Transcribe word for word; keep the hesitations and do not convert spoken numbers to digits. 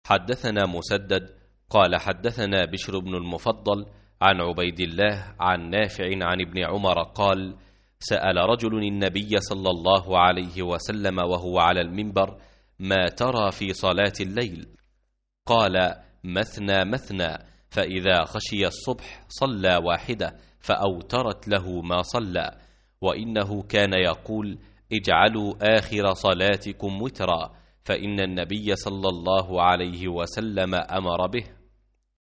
حدثنا مسدد قال حدثنا بشر بن المفضل عن عبيد الله عن نافع عن ابن عمر قال: سأل رجل النبي صلى الله عليه وسلم وهو على المنبر: ما ترى في صلاة الليل؟ قال: مثنى مثنى، فإذا خشي الصبح صلى واحدة فأوترت له ما صلى، وإنه كان يقول: اجعلوا آخر صلاتكم وترا، فإن النبي صلى الله عليه وسلم أمر به.